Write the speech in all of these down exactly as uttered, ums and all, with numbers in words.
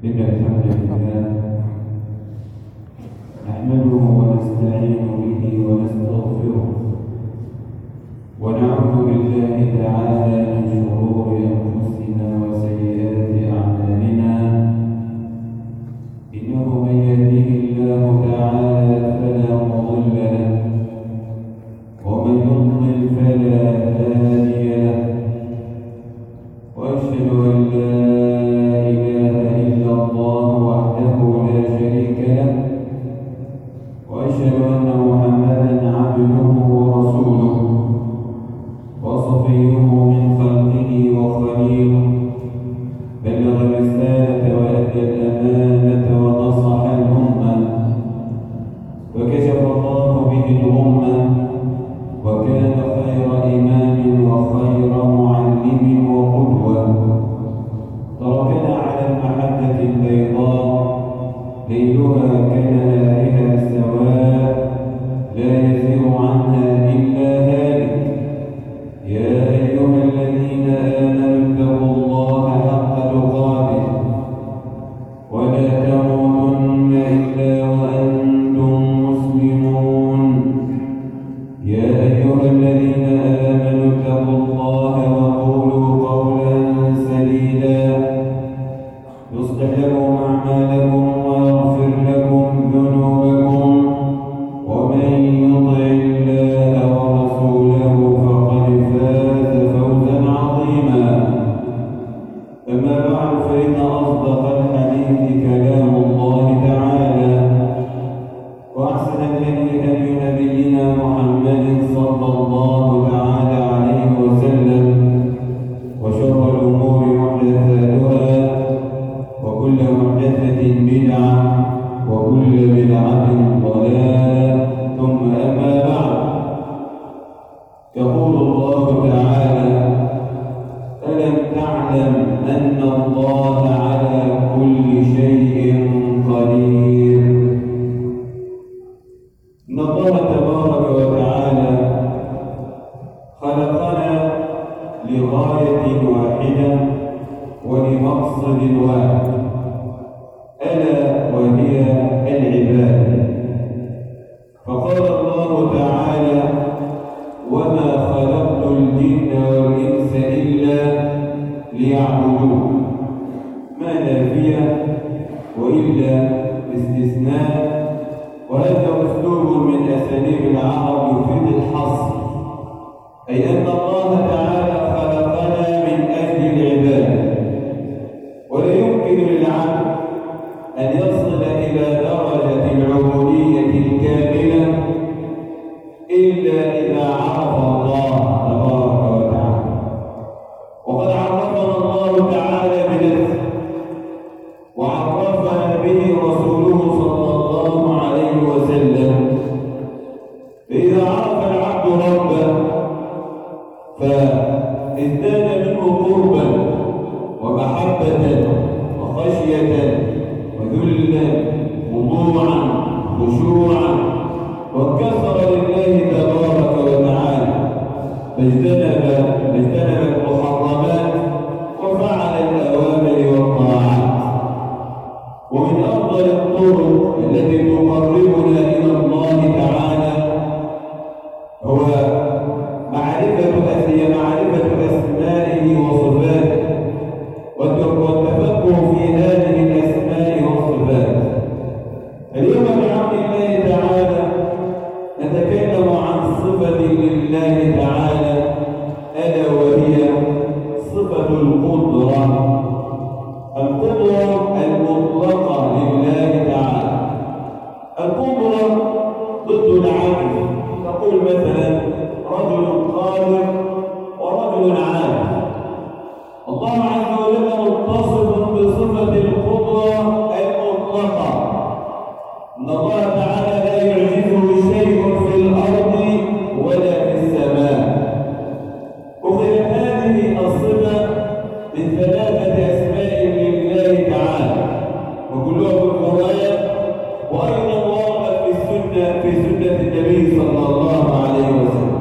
إن الحمد لله نحمده ونستعين به ونستغفره ونعوذ بالله تعالى من شرور أنفسنا وسيئات أعمالنا إنه من يهده الله تعالى فلا مضل له ومن يضلل فلا هادي له وأشهد أن لا إله إلا الله وحده لا شريك له وأشهد أن محمدا عبده ورسوله وصفيه من خلقه وخليله بلغ الرسالة وأدى الأمانة ونصح الأمة وكشف الله به الغمة وكان خير إمام وخير معلم وقدوة تركنا على المحجة البيضاء ليلها كنهارها سواء لا يزيغ عنها إلا هالك يا أيها الذين آمنوا اتقوا الله حق تقاته ولا تموتن إلا وأنتم مسلمون يا أيها الذين آمنوا اتقوا الله وقولوا قولا سديدا يصلح لكم أعمالكم ويغفر لكم ذنوبكم ومن يطع الله ورسوله فقد فاز فوزا عظيما أما بعد فإن أصدق الحديث كلام الله تعالى وأحسن الهدي هدي نبينا محمد صلى الله تعالى عليه وسلم وشر الأمور محدثاتها وكل محدثة بدعة وكل بدعة ضلالة ثم أما بعد يقول الله تعالى ألم تعلم أن الله على كل شيء قدير إن الله تبارك وتعالى خلقنا لغاية واحدة ولمقصد واحد ألا وهي العبادة فقال الله تعالى وما خلقت الجن والإنس إلا ليعبدون ما نافية وإلا استثناء وهذا أسلوب من أساليب العرب يفيد الحصر أي أن الله تعالى خلقنا من أجل العبادة ولا يمكن للعبد أن يصل إلى درجة العبودية الكاملة إلا إذا عرف الله تبارك وتعالى وقد عرفنا الله تعالى بنفسه وعرفنا به رسوله صلى الله عليه وسلم فإذا عرف العبد ربه فازداد منه قربا ومحبة وخشية وذلا وضوعا خشوعا وانكسر لله تبارك وتعالى فاجتنب فاجتنب المحرمات وفعل الأوامر والطاعات ومن أفضل الطرق التي تقربنا إلى الله تعالى هو معرفة معرفة أسمائه وصفاته والتفقه في هذه الأسماء والصفات. اليوم بعون الله تعالى نتكلم عن صفة لله تعالى ألا وهي صفة القدرة القدرة المطلقة لله تعالى. القدرة ضد العجز تقول مثلا رجل قادر ورجل عاجز. الله عز وجل متصف بصفة القدرة المطلقة إن الله تعالى لا يعجزه شيء في الأرض ولا في السماء. أخذت هذه الصفة من ثلاثة أسماء لله تعالى وكلها في القرآن وأيضا وردت في السنة في سنة النبي صلى الله عليه وسلم.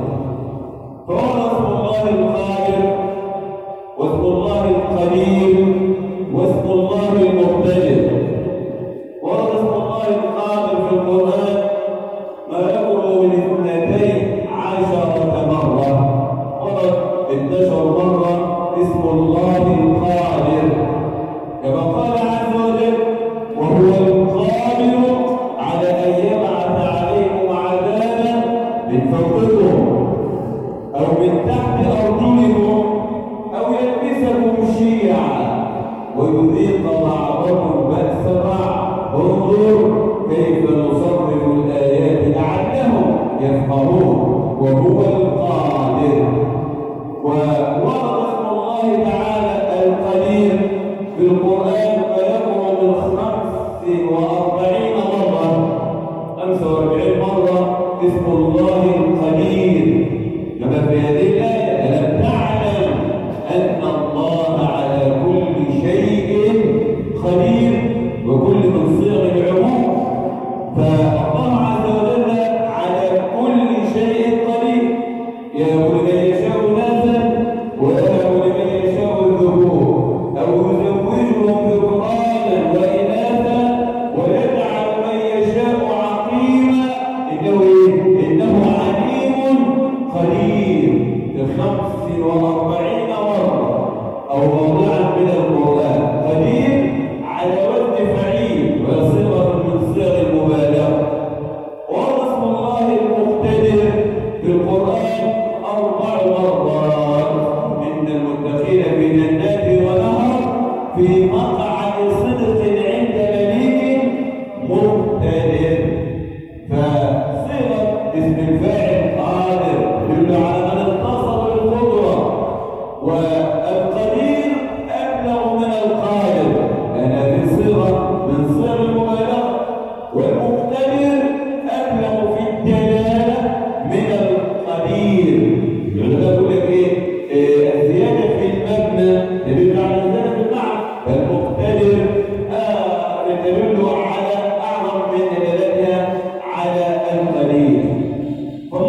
فهو اسم الله القادر واسم الله القدير واسم الله المقتدر. ورد اسم الله القادر في القرآن ما يقرب من اثنتين عشرة مرة. ورد اثنتاشر مرة اسم الله القادر، كما قال عز وجل: وهو القادر على أن يبعث عليكم عذابا من فوقكم أو من تحت أرجلكم أو يلبسكم شيعا ويذيق بعضكم بأس بعض. انظر كيف نصرف الآيات لعلهم يفقهون. وهو القادر. وورد اسم الله تعالى القدير في القرآن ما يقرب من خمس وأربعين مرة خمسة وأربعين مرة اسم الله القدير، كما في هذه الآية: ألم تعلم أن الله على كل شيء قدير، وكل من صيغ العموم. فالله عز وجل على كل شيء قدير، يهب لمن يشاء إناثا ويهب لمن يشاء الذكور أو يزوجهم ذكرانا وإناثا ويجعل من يشاء عقيما إنه إنه عليم قدير. بخمس وأربعين مرة أو موضعا من القرآن قدير على وزن فعيل وصيغة من صيغ المبالغة. ورد اسم الله المقتدر في القرآن أربع مرات: إن المتقين في جنات ونهر في مقعد صدق عند مليك مقتدر. فصيغة اسم الفاعل قادر يدل على من اتصف بالقدرة، والقدير أبلغ من القادر لأن هذه صيغة من صيغ المبالغة، والمقتدر أبلغ في الدلالة من القدير. العلماء يقول لك إيه؟ الزيادة في المبنى تدل على الزيادة في المعنى، فالمقتدر آه يدل على أعظم من دلالتها على القدير.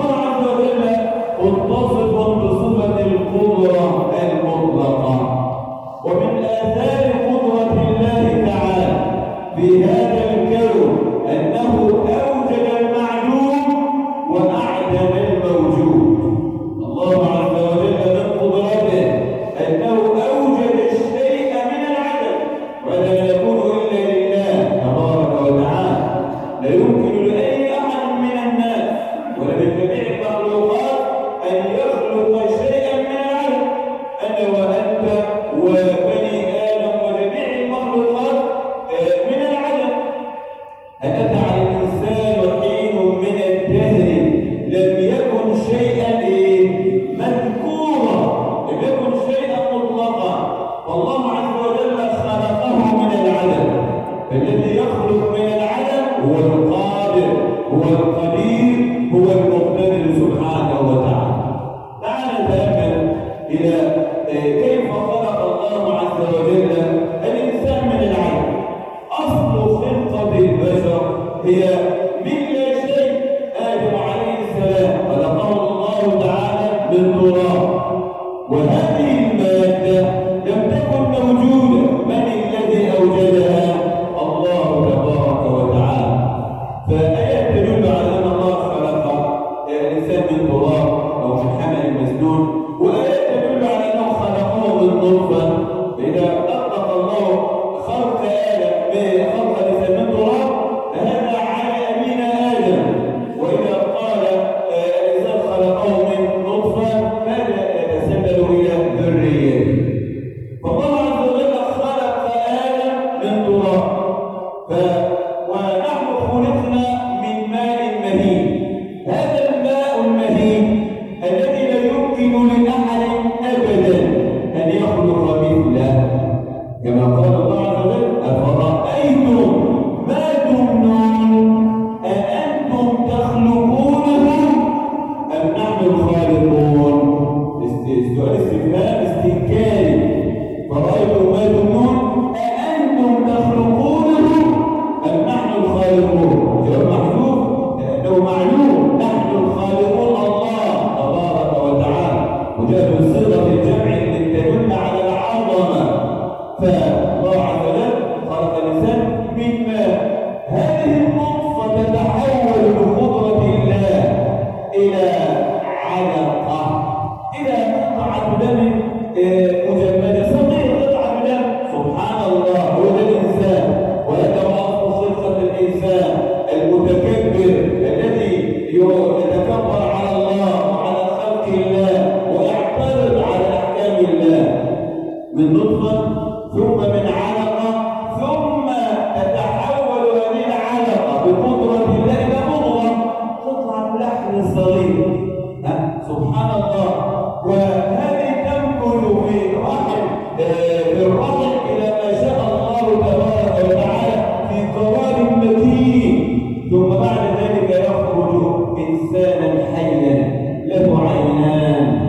يتكبر على الله وعلى خلق الله ويعترض على احكام الله. من نطفه ثم من علقه ثم تتحول هذه العلقه بقدره الله الى مضغه قطعه لحم صغير. سبحان الله. وهذه تمكن في رحم في الرحم الى ما شاء الله تبارك وتعالى في قرار متين، ثم بعد ذلك يخرج انسانا حيا له عينان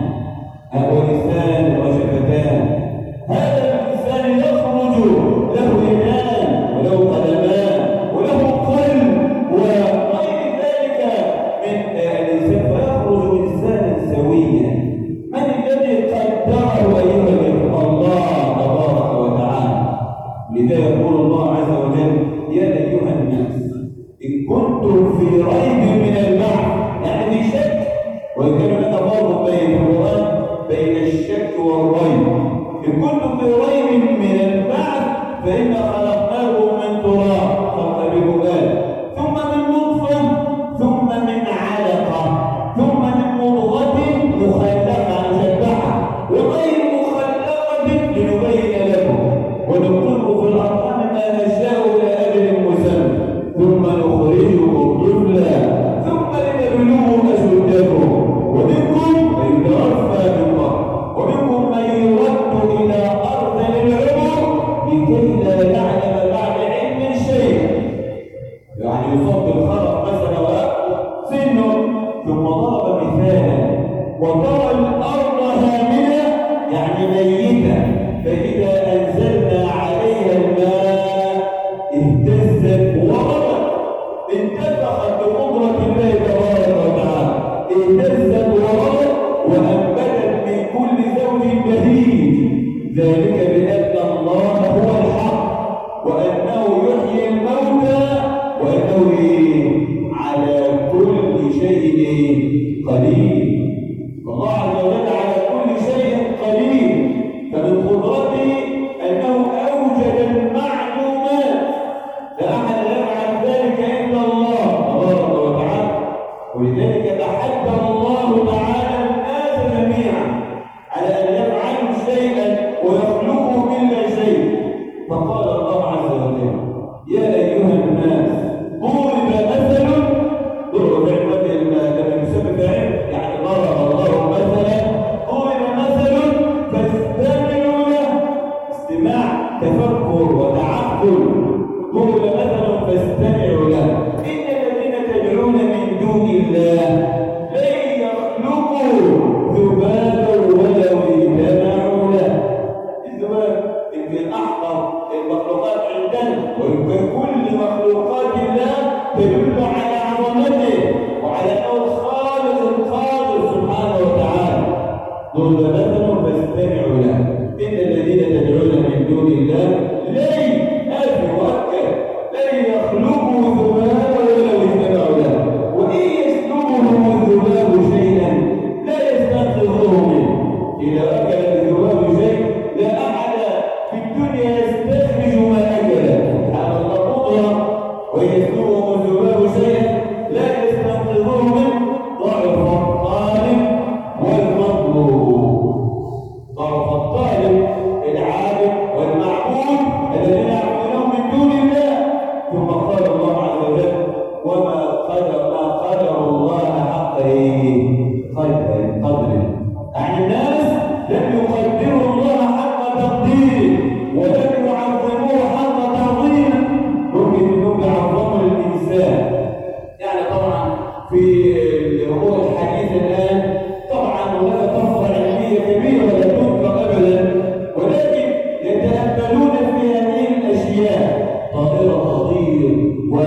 ولسان وشفتان. هذا الانسان يخرج له يدان وله قدمان وله قلب وغير ذلك من الانسان، فيخرج انسانا سويا. من الذي قدره ايها الاخوه؟ الله تبارك وتعالى. لذا يقول الله عز وجل: يا ايها الناس ان كنتم في ريب من البعث، يعني في شك، وان كان هناك فرق بين القران بين الشك والريب. ان كنتم في ريب من البعث فانا خلقناكم من تراب فقبلوا ثم من نطفه ثم من علقه ثم من مضغه مخلقه مشبعه وغير مخلقه لنبين لكم ونقر في الارحام ما نشاء الى اجل مسمى ثم نخرجكم طفلا ثم لتبلغوا اشدكم ومنكم من يتوفى من قبل ومنكم من يرد الى ارض العمر لكي لا يعلم بعد علم شيء. يعني يصاب بالخرق مثلا ويأخذ سنه. ثم ضرب مثالا: وترى الارض هامله يعني ميته فاذا انزلنا عليها الماء اهتزت وربت. انتفخت بقدره الله تبارك وتعالى، اهتزت وربت وانبتت من كل زوج بهيج. ذلك بان الله هو الحق وانه يحيي الموتى وانه على كل شيء قدير. والله عز وجل على كل شيء قدير. فمن قدرته انه اوجد المعلومات، لا احد يفعل ذلك الا الله تبارك وتعالى. ولذلك تحدى الله تعالى الناس جميعا على ان يفعلوا شيئا ويخلقوا كل شيء. فقال الله عز وجل: يا ايها الناس ضرب مثل. ضرب فعل لما يسمى فاعل يعني ضرب الله مثلا. ضرب مثل فاستمعوا له. استماع تفكر وتعقل. ضرب مثل فاستمعوا له. ان الذين تدعون من دون الله لن يخلقوا ذبابا ولو اجتمعوا له. الذباب يمكن احقر المخلوقات عندنا، ويمكن كل مخلوقات الله تدل على عظمته وعلى انه الخالق القادر سبحانه وتعالى. ضرب مثل فاستمعوا له. ان الذين تدعون من دون الله لن أتوكل لن يخلقوا ذبابا ولو اجتمعوا له وان يسلبهم الذباب شيئا لا يستنقذوه منه. اذا اكل الذباب شيء لا احد في الدنيا يستخرج ما اكله. سبحان الله قدره. ويسلبهم الذباب شيئا لا يستنقذوه منه. ضعف الطالب والمطلوب. ضعف الطالب العابد والمعبود الذين يعبدون من دون الله. ثم قال الله عز وجل: وما قدر ما قدر الله حق قدره قدره. يعني الناس لم يقدروا الله حق تقديره ولم يعظموه حق تعظيمه. ممكن انهم يعظموا الانسان. يعني طبعا في الامور الحديثه الان طبعا هناك طفره علميه كبيره لا تنكر ابدا، ولكن يتاملون في هذه الاشياء: طائره تطير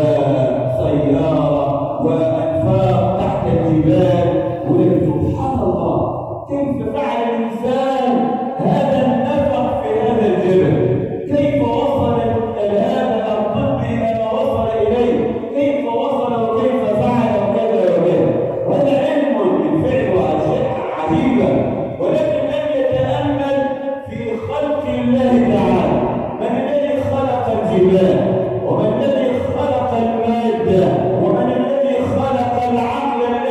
وسياره وانفاق تحت الجبال. ولكن سبحان الله كيف فعل الانسان هذا النفق في هذا الجبل؟ كيف وصل هذا الطب الى ما وصل اليه؟ كيف وصل وكيف فعل وكذا وكذا؟ وهذا علم بالفعل واشياء عجيبه. ولكن من يتامل في خلق الله تعالى: من الذي خلق الجبال؟ ومن الذي خلق الماده؟ ومن الذي خلق العقل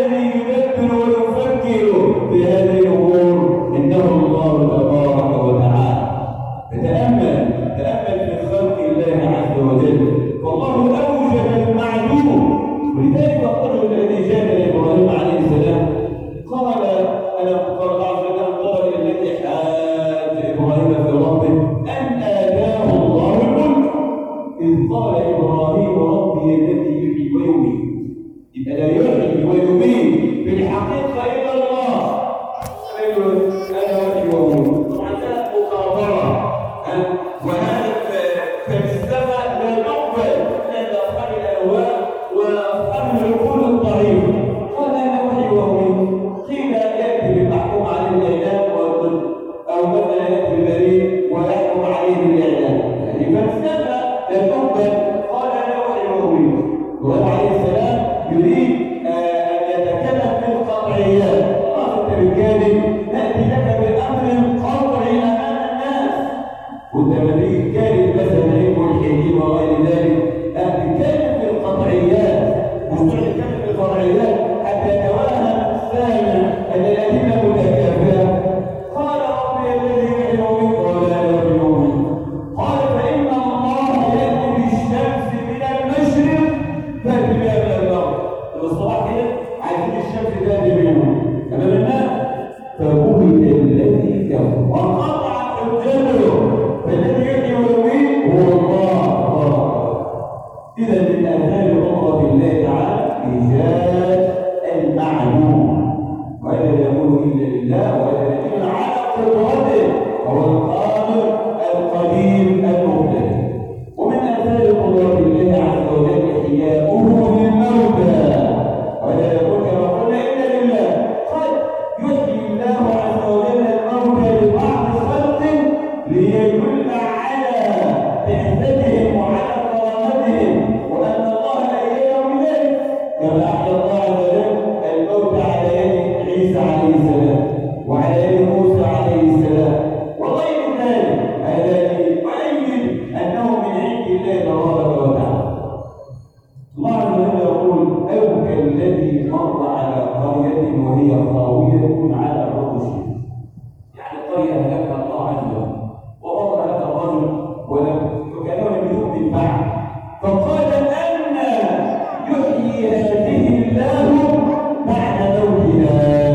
يكفر وانقطع حجته فالذي يحيي ويميت هو الله. إذا من آثار قدرة الله تعالى إيجاد المعلوم، ولا يكون إلا لله ولا يكون على قدرته، هو القادر القدير المقتدر. ومن آثار قدرة الله عز وجل إحياؤه للموتى، ولا يكون كما قلنا إلا لله. قد يحيي الله عز وجل الموتى لبعض خلقه ليدل على بعثتهم وعلى كرامتهم وأن الله أيدهم بذلك، كما أحيا الله عز وجل الموتى على يد عيسى عليه السلام وعلى يد موسى عليه السلام وغير ذلك. هذا يؤيد أنه من عند الله تبارك وتعالى. الله عز وجل يقول: أو كالذي مر على قرية وهي خاوية على عروشها. يعني قرية هلكها الله عز وجل ومر هذا الرجل ولم وكانوا لم يؤمن بعد، فقال: أن يحيي هذه الله بعد موتها.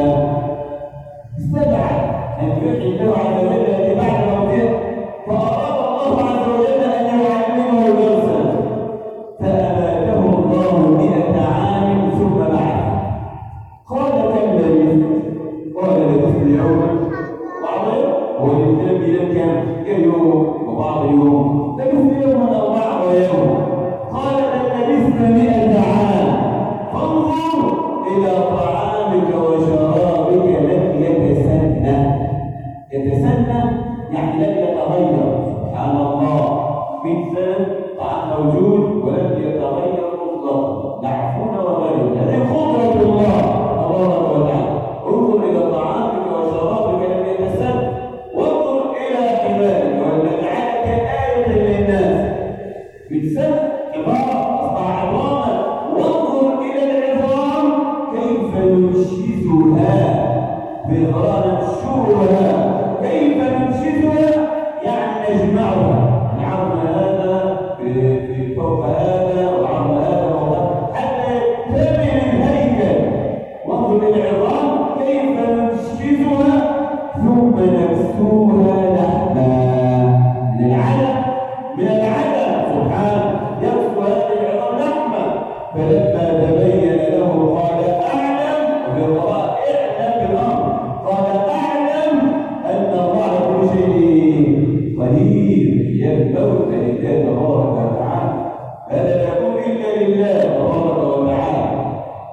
استبعد أن يحيي الله عز وجل هذه بعد موتها، فأراد الله عز وجل أن يعلمه درسا فأماته الله مئة عام ثم بعثه. قال: كم لبثت؟ قال: لبثت يوما بعض يوم. هو الإنسان بينام كم؟ كيوم وبعض يوم، لبثت يوما أو بعض يوم. قال: بل لبثت مئة عام، فانظر إلى طعامك وشرابك لم يتسنى. يتسنى يعني لم يتغير. سبحان الله، مئة سنة طعام موجود ولم يتغير مطلقا، نعفون وغيره. هذه قدرة الله تبارك وتعالى. انظر إلى طعامك وشرابك لم يتسنى، وانظر إلى حمارك ولنجعلك آية للناس. بالسنة كبار أصبح عظاما، وانظر إلى العظام كيف ننشزها بالغرام ننشرها. كيف ننشزها؟ يعني نجمعها، العظم هذا في فوق هذا والعظم هذا فوق حتى يكتمل الهيكل. وانظر إلى العظام كيف ننشزها ثم نكسوها لحما. من العلم من العلم سبحانه يكسو هذه العظام لحما. فلما تبين له قال: أعلم، وفي القراءة اعلم بالأمر، قال: أعلم أن الله على كل شيء قدير. ينبغي لله تبارك وتعالى، هذا لا يكون إلا لله تبارك وتعالى.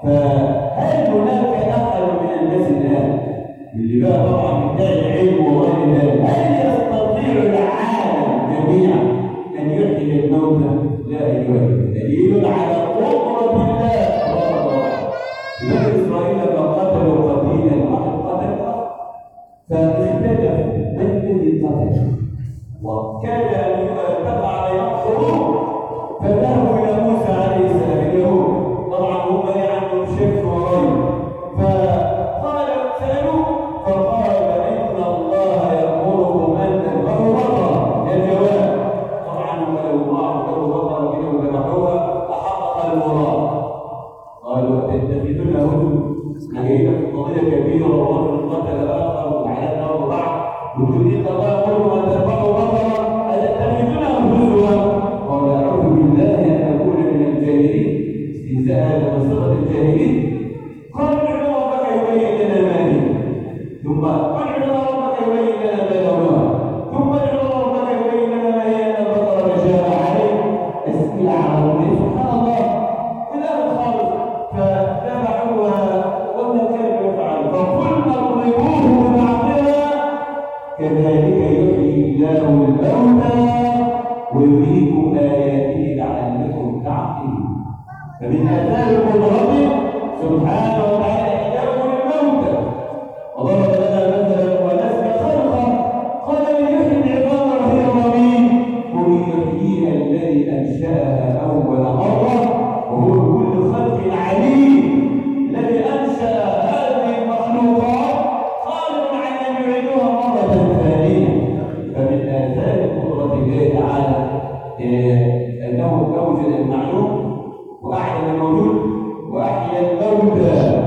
فهل هناك أحد من الناس الآن اللي بقى طبعا يدعي العلم وغير ذلك، هل يستطيع العالم جميعا أن يحيي الموتى؟ لا أيها، دليل على قدرة الله تبارك وتعالى. بني إسرائيل لما قتلوا قتيلا واحد قتل فاختلف من الذي قتل، وكان أن تقع بينهم حروب، فذهبوا إلى موسى عليه السلام. اليهود طبعا هم عندهم شك وغيره، فقال سألوه فقال: إن الله يأمركم أن تذبحوا بقرة. الجواب طبعا هم لو ضاعوا بقرة كده وذبحوها أحقق المراد. قالوا: تتخذون هدوء؟ احنا جايين في قضية كبيرة ورجل قتل آخر وعلى نار بعض وتريد الله يقول أن تذبحوا بقرة أتتخذونها هدوءا؟ قال: أعوذ بالله أن أكون من الجاهلين. استهزاء هذا بصيغة الجاهلين. قال: ادعوا ربك يبين لنا ما هي، ثم قل ادعوا ربك يبين لنا ما لونها، ثم ادعوا ربك يبين لنا ما هي أن البقرة تشابه عليه. اسئلة عربية سبحان الله في الآخر خالص. فذبحوها وما كانوا يفعلون، فقلنا اضربوه ببعضها كذلك يحيي الله الموتى ويريكم آياته لعلكم تعقلون. فمن آثار قدرته سبحانه وتعالى إحياء الموتى. وضرب لنا مثلا ونسي خلقه، قال: من يحيي العظام وهي رميم؟ قل يحييها الذي أنشأها أول مرة وهو بكل خلق عليم. الذي أنشأ هذه المخلوقات قادر على أن يعيدها مرة ثانية. فمن آثار قدرة الله تعالى أنه أوجد المعلوم وأحيا الموجود وأحيا الموتى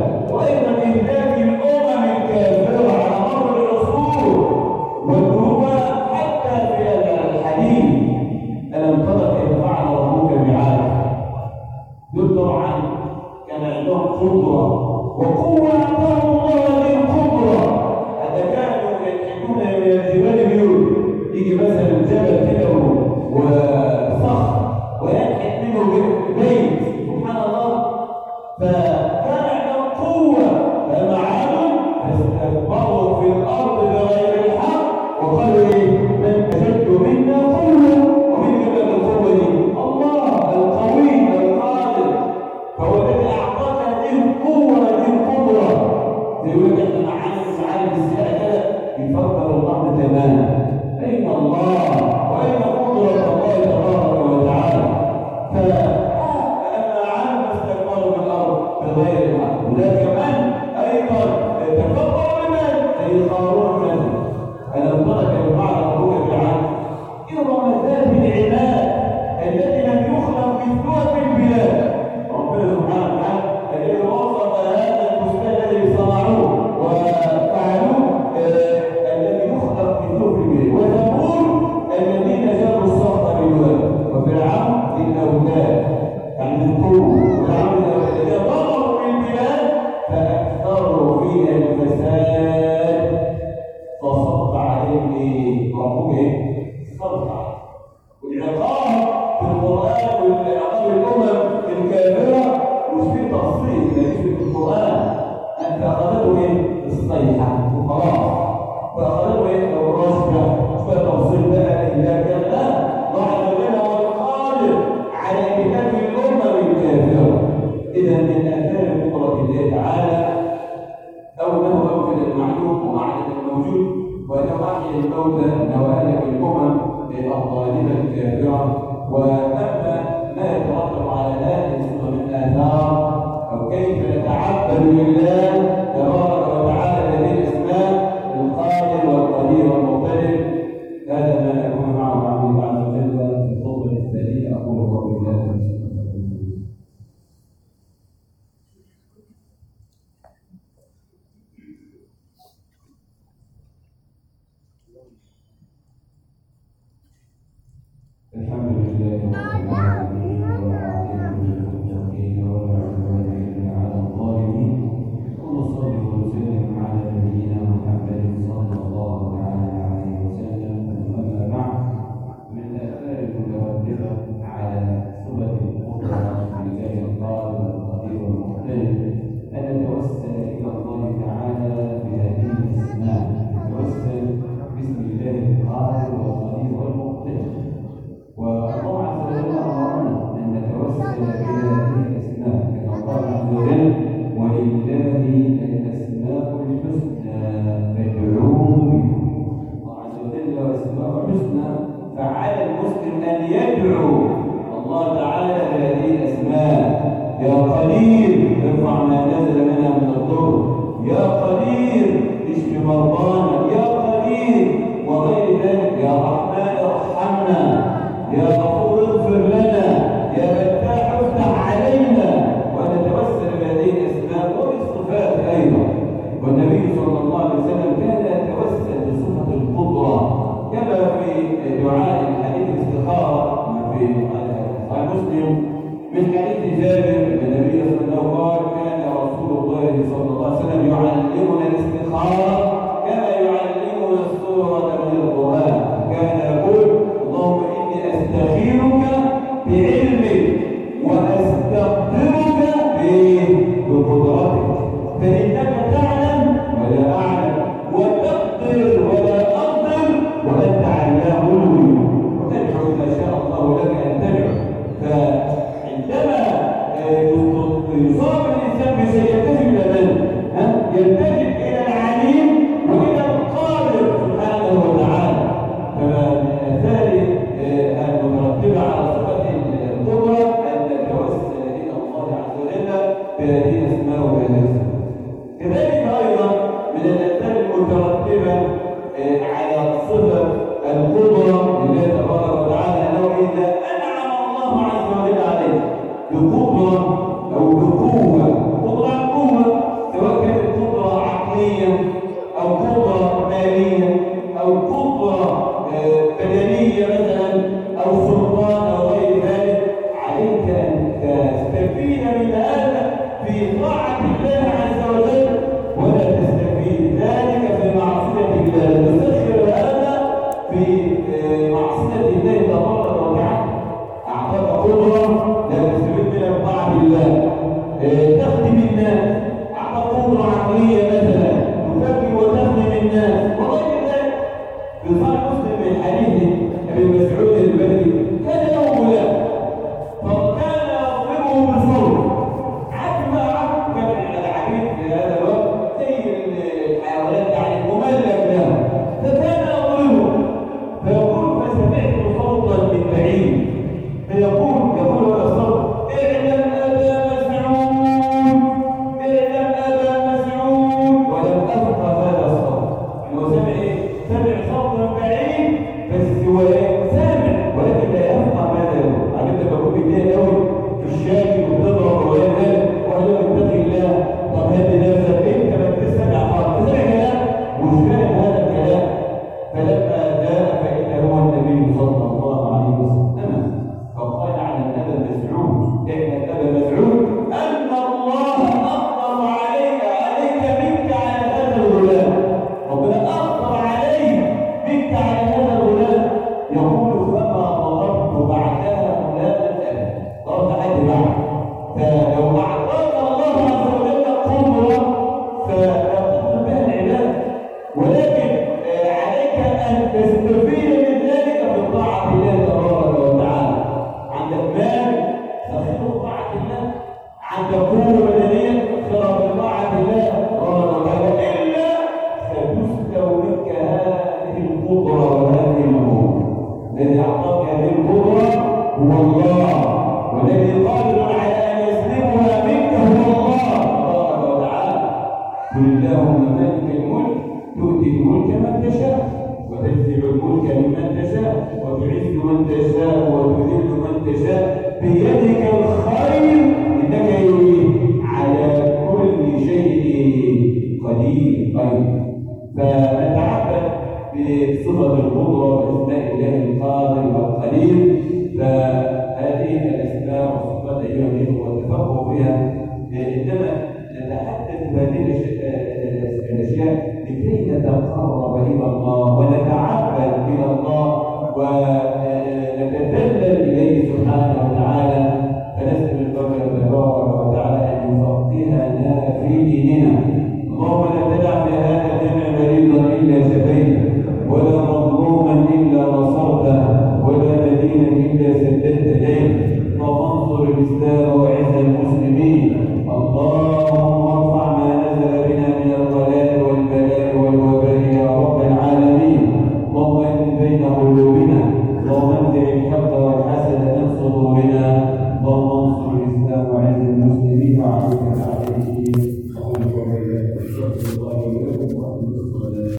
القدرة، وقوة أعطاهم الله هذه القدرة. حتى كانوا ينحتون من الجبال بيوت، يجي مثلا الجبل كده وصخر وينحت منه بيت، سبحان الله. فكان عندهم قوة، فما عادوا فاستكبروا في الأرض بغير الحق وقالوا إيه؟ من أشد منا قوة، ومن جبل القوة دي؟ الله القوي القادر، فهو الذي أعطاك هذه القوة هذه القدرة. يقول لك إحنا معانا في عالم السياحة كده يفكر الأرض تماما. أين الله؟ وأين قدرة الله تبارك وتعالى؟ فلما عالم استكبروا في الأرض بغير الحق. وده كمان أيضا تكبروا بمن؟ زي قارون مثلا. ألم ترى كيف فعل ربك بعاد؟ إرم ذات العماد التي لم يخلق مثلها في البلاد. ربنا سبحانه وتعالى الذي وصف هذا المستوى الذي صنعوه وفعلوه الذي يخلق مثله في البلاد. وثمود الذين جابوا الصخر بالواد، وفرعون بالاوتاد يعني بالطول. فرعون الذين ضربوا في البلاد فاكثروا فيها الفساد فصب عليهم ايه؟ ربهم ايه؟ صبر. والعقاب في القران والعقاب الامم الكافره مش في تفصيل زي في القران. انت اخذته ايه؟ الصيحه وخلاص، فاخذته ايه؟ الرشوه. مش في تفصيل بقى اذا كان لا لاحظ لنا هو القادر على كتاب الامم الكافره. اذا من اثار قدره الله تعالى أوله أوجد المعلوم وأعلم الموجود، وأنه أحيا الموتى وأهلك الأمم الظالمة الكافرة. وأما ما يترتب على ذلك من آثار أو كيف نتعبد لله تبارك وتعالى هذه الأسماء القادر والقدير والمقتدر، هذا ما نكون معه مع الله عز وجل في الخطبة الثانية. أقول قولي هذا. الحمد لله رب العالمين، والعاقبة للمتقين ولا عدوان إلا على الظالمين. ونصلي ونسلم على نبينا محمد صلى الله عليه وسلم. أما بعد، من الآثار المتواترة على صفة القدرة لله القادر والقدير والمقتدر أن نتوسل إلى الله تعالى بهذه الأسماء. نتوسل باسم الله القادر والقدير والمقتدر. والله عز وجل أمرنا أن نتوسل بهذه الأسماء كما قال عز وجل: ولله الأسماء الحسنى فادعوه بها. الله عز وجل له أسماء حسنى، فعلى المسلم أن يدعو الله تعالى بهذه الأسماء. يا قدير ارفع ما نزل منها من الضر، يا قدير اشف مرضانا، يا قدير وغير ذلك، يا رحمن ارحمنا، يا غفور اغفر لنا، يا فتاح افتح علينا. ونتوسل بهذه الاسماء وبالصفات ايضا. والنبي صلى الله عليه وسلم كان يتوسل بصفه القدره كما في دعاء الحديث الاستخاره في صحيح مسلم من حديث جابر ان النبي صلى الله عليه وسلم قال: كان رسول الله صلى الله عليه وسلم يعلمنا الاستخاره كما يعلمنا السوره من القران. كان يقول: اللهم أستخيرك بعلمك وأستقدرك بقدرتك، فإنك تعلم ولا أعلم، وتقدر ولا أقدر، وأنت علام الغيوب، وتدعو إذا شاء الله لك أن تدعو. فعندما يصاب الإنسان بشيء يلتجئ إلى من؟ يلتجئ إلى العليم قل اللهم مالك الملك تؤتي الملك من تشاء وتنزع الملك ممن تشاء وتعز من تشاء وتذل من تشاء بيدك الخير انك على كل شيء قدير. طيب فنتعبد بصفه القدره باسماء الله القادر والقدير. فهذه الاسماء والصفات ايها الاخوه والتفقه بها انما نتحدث بهذه الاشياء لكي نتقرب الى الله ونتعبد الى الله ونتذلل اليه سبحانه وتعالى. فنسال الله تبارك وتعالى ان يفقهنا في ديننا. اللهم لا تدع في هذا الجمع مريضا الا شفيته ولا مظلوما الا نصرته